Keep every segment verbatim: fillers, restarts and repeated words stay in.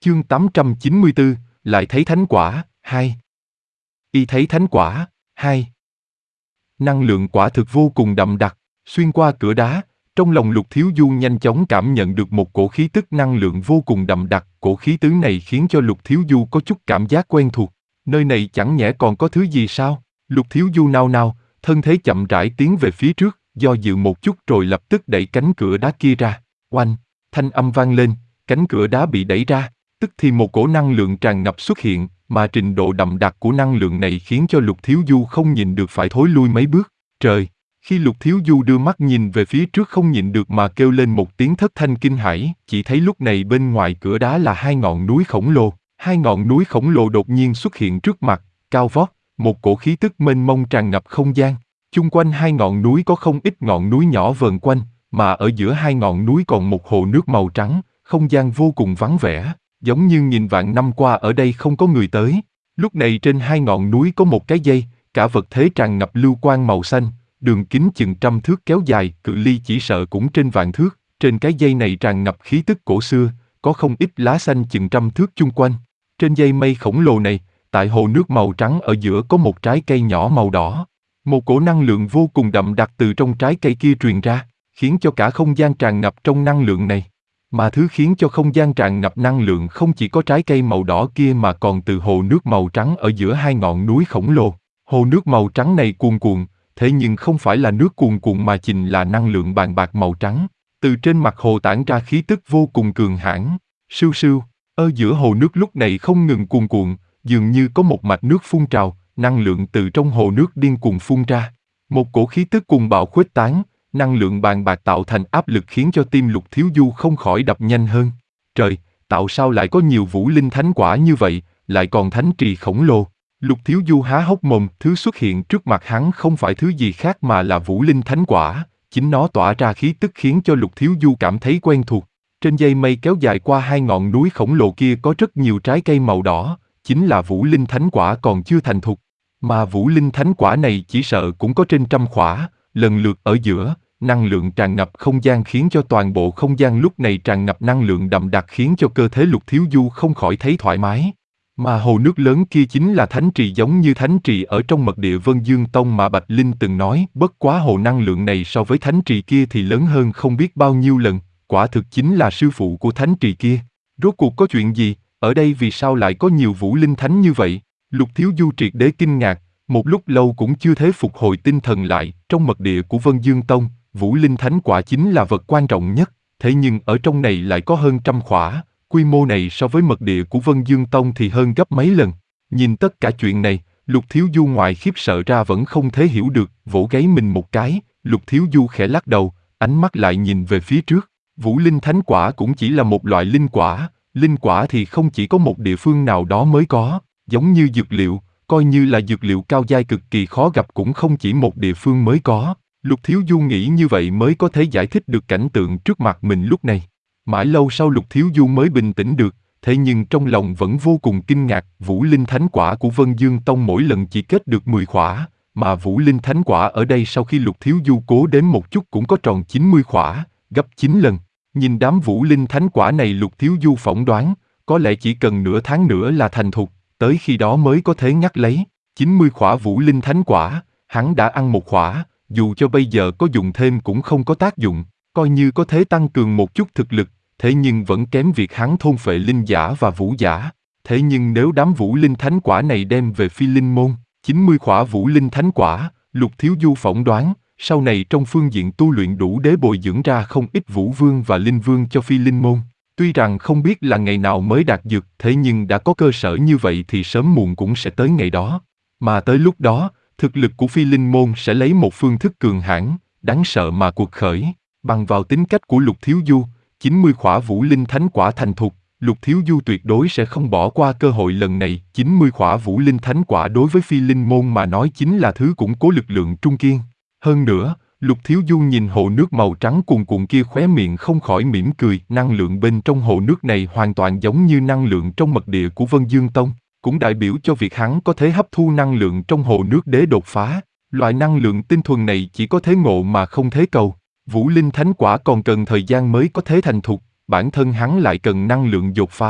Chương tám trăm chín mươi tư, lại thấy thánh quả, hai. Y thấy thánh quả, hai. Năng lượng quả thực vô cùng đậm đặc, xuyên qua cửa đá, trong lòng Lục Thiếu Du nhanh chóng cảm nhận được một cổ khí tức năng lượng vô cùng đậm đặc, cổ khí tứ này khiến cho Lục Thiếu Du có chút cảm giác quen thuộc. Nơi này chẳng nhẽ còn có thứ gì sao? Lục Thiếu Du nao nao, thân thế chậm rãi tiến về phía trước, do dự một chút rồi lập tức đẩy cánh cửa đá kia ra. Oanh, thanh âm vang lên, cánh cửa đá bị đẩy ra, tức thì một cổ năng lượng tràn ngập xuất hiện, mà trình độ đậm đặc của năng lượng này khiến cho Lục Thiếu Du không nhìn được phải thối lui mấy bước. Trời! Khi Lục Thiếu Du đưa mắt nhìn về phía trước không nhịn được mà kêu lên một tiếng thất thanh kinh hãi, chỉ thấy lúc này bên ngoài cửa đá là hai ngọn núi khổng lồ. Hai ngọn núi khổng lồ đột nhiên xuất hiện trước mặt, cao vót, một cổ khí tức mênh mông tràn ngập không gian. Chung quanh hai ngọn núi có không ít ngọn núi nhỏ vờn quanh, mà ở giữa hai ngọn núi còn một hồ nước màu trắng, không gian vô cùng vắng vẻ, giống như nghìn vạn năm qua ở đây không có người tới. Lúc này trên hai ngọn núi có một cái dây, cả vật thế tràn ngập lưu quang màu xanh, đường kính chừng trăm thước kéo dài, cự ly chỉ sợ cũng trên vạn thước. Trên cái dây này tràn ngập khí tức cổ xưa, có không ít lá xanh chừng trăm thước chung quanh. Trên dây mây khổng lồ này, tại hồ nước màu trắng ở giữa có một trái cây nhỏ màu đỏ. Một cổ năng lượng vô cùng đậm đặc từ trong trái cây kia truyền ra, khiến cho cả không gian tràn ngập trong năng lượng này. Mà thứ khiến cho không gian tràn ngập năng lượng không chỉ có trái cây màu đỏ kia mà còn từ hồ nước màu trắng ở giữa hai ngọn núi khổng lồ. Hồ nước màu trắng này cuồn cuộn, thế nhưng không phải là nước cuồn cuộn mà chính là năng lượng bàn bạc màu trắng. Từ trên mặt hồ tản ra khí tức vô cùng cường hãn. Sưu sưu, ở giữa hồ nước lúc này không ngừng cuồn cuộn, dường như có một mạch nước phun trào, năng lượng từ trong hồ nước điên cuồng phun ra. Một cổ khí tức cuồng bạo khuếch tán, năng lượng bàn bạc tạo thành áp lực khiến cho tim Lục Thiếu Du không khỏi đập nhanh hơn. Trời, tạo sao lại có nhiều vũ linh thánh quả như vậy, lại còn thánh trì khổng lồ. Lục Thiếu Du há hốc mồm, thứ xuất hiện trước mặt hắn không phải thứ gì khác mà là vũ linh thánh quả, chính nó tỏa ra khí tức khiến cho Lục Thiếu Du cảm thấy quen thuộc. Trên dây mây kéo dài qua hai ngọn núi khổng lồ kia có rất nhiều trái cây màu đỏ, chính là vũ linh thánh quả còn chưa thành thục. Mà vũ linh thánh quả này chỉ sợ cũng có trên trăm quả, lần lượt ở giữa, năng lượng tràn ngập không gian khiến cho toàn bộ không gian lúc này tràn ngập năng lượng đậm đặc khiến cho cơ thể Lục Thiếu Du không khỏi thấy thoải mái. Mà hồ nước lớn kia chính là thánh trì giống như thánh trì ở trong mật địa Vân Dương Tông mà Bạch Linh từng nói, bất quá hồ năng lượng này so với thánh trì kia thì lớn hơn không biết bao nhiêu lần, quả thực chính là sư phụ của thánh trì kia. Rốt cuộc có chuyện gì, ở đây vì sao lại có nhiều vũ linh thánh như vậy? Lục Thiếu Du triệt để kinh ngạc, một lúc lâu cũng chưa thể phục hồi tinh thần lại. Trong mật địa của Vân Dương Tông, vũ linh thánh quả chính là vật quan trọng nhất, thế nhưng ở trong này lại có hơn trăm quả. Quy mô này so với mật địa của Vân Dương Tông thì hơn gấp mấy lần. Nhìn tất cả chuyện này, Lục Thiếu Du ngoài khiếp sợ ra vẫn không thể hiểu được, vỗ gáy mình một cái, Lục Thiếu Du khẽ lắc đầu, ánh mắt lại nhìn về phía trước. Vũ linh thánh quả cũng chỉ là một loại linh quả, linh quả thì không chỉ có một địa phương nào đó mới có, giống như dược liệu, coi như là dược liệu cao giai cực kỳ khó gặp cũng không chỉ một địa phương mới có. Lục Thiếu Du nghĩ như vậy mới có thể giải thích được cảnh tượng trước mặt mình lúc này. Mãi lâu sau Lục Thiếu Du mới bình tĩnh được, thế nhưng trong lòng vẫn vô cùng kinh ngạc, vũ linh thánh quả của Vân Dương Tông mỗi lần chỉ kết được mười quả, mà vũ linh thánh quả ở đây sau khi Lục Thiếu Du cố đếm một chút cũng có tròn chín mươi quả, gấp chín lần. Nhìn đám vũ linh thánh quả này Lục Thiếu Du phỏng đoán, có lẽ chỉ cần nửa tháng nữa là thành thục, tới khi đó mới có thể ngắt lấy. chín mươi quả vũ linh thánh quả, hắn đã ăn một quả, dù cho bây giờ có dùng thêm cũng không có tác dụng. Coi như có thể tăng cường một chút thực lực, thế nhưng vẫn kém việc hắn thôn phệ linh giả và vũ giả. Thế nhưng nếu đám vũ linh thánh quả này đem về Phi Linh Môn, chín mươi quả vũ linh thánh quả, Lục Thiếu Du phỏng đoán, sau này trong phương diện tu luyện đủ để bồi dưỡng ra không ít vũ vương và linh vương cho Phi Linh Môn. Tuy rằng không biết là ngày nào mới đạt dược, thế nhưng đã có cơ sở như vậy thì sớm muộn cũng sẽ tới ngày đó. Mà tới lúc đó, thực lực của Phi Linh Môn sẽ lấy một phương thức cường hãn, đáng sợ mà cuộc khởi. Bằng vào tính cách của Lục Thiếu Du, chín mươi quả vũ linh thánh quả thành thục, Lục Thiếu Du tuyệt đối sẽ không bỏ qua cơ hội lần này. chín mươi quả vũ linh thánh quả đối với Phi Linh Môn mà nói chính là thứ củng cố lực lượng trung kiên. Hơn nữa, Lục Thiếu Du nhìn hồ nước màu trắng cuồn cuộn kia khóe miệng không khỏi mỉm cười. Năng lượng bên trong hồ nước này hoàn toàn giống như năng lượng trong mật địa của Vân Dương Tông, cũng đại biểu cho việc hắn có thể hấp thu năng lượng trong hồ nước để đột phá. Loại năng lượng tinh thuần này chỉ có thể ngộ mà không thể cầu. Vũ linh thánh quả còn cần thời gian mới có thể thành thục, bản thân hắn lại cần năng lượng đột phá.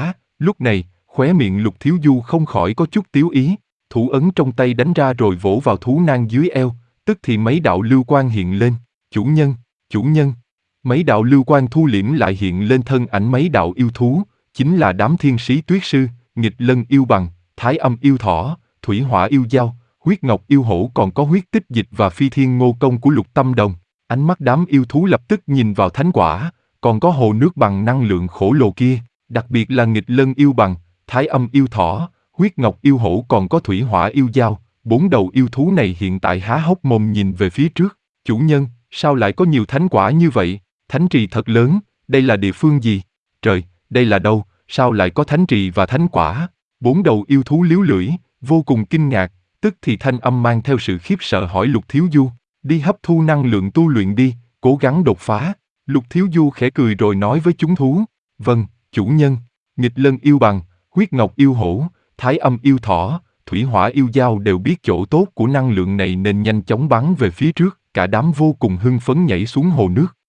Lúc này, khóe miệng Lục Thiếu Du không khỏi có chút tiếu ý, thủ ấn trong tay đánh ra rồi vỗ vào thú nang dưới eo, tức thì mấy đạo lưu quang hiện lên. Chủ nhân, chủ nhân. Mấy đạo lưu quang thu liễm lại hiện lên thân ảnh mấy đạo yêu thú, chính là đám thiên sĩ tuyết sư, nghịch lân yêu bằng, thái âm yêu thỏ, thủy hỏa yêu dao, huyết ngọc yêu hổ, còn có huyết tích dịch và phi thiên ngô công của Lục Tâm Đồng. Ánh mắt đám yêu thú lập tức nhìn vào thánh quả, còn có hồ nước bằng năng lượng khổ lồ kia, đặc biệt là nghịch lân yêu bằng, thái âm yêu thỏ, huyết ngọc yêu hổ, còn có thủy hỏa yêu dao. Bốn đầu yêu thú này hiện tại há hốc mồm nhìn về phía trước. Chủ nhân, sao lại có nhiều thánh quả như vậy? Thánh trì thật lớn, đây là địa phương gì? Trời, đây là đâu, sao lại có thánh trì và thánh quả? Bốn đầu yêu thú liếu lưỡi, vô cùng kinh ngạc, tức thì thanh âm mang theo sự khiếp sợ hỏi Lục Thiếu Du, đi hấp thu năng lượng tu luyện đi, cố gắng đột phá. Lục Thiếu Du khẽ cười rồi nói với chúng thú, vâng, chủ nhân. Nghịch lân yêu bằng, huyết ngọc yêu hổ, thái âm yêu thỏ, thủy hỏa yêu dao đều biết chỗ tốt của năng lượng này nên nhanh chóng bắn về phía trước, cả đám vô cùng hưng phấn nhảy xuống hồ nước.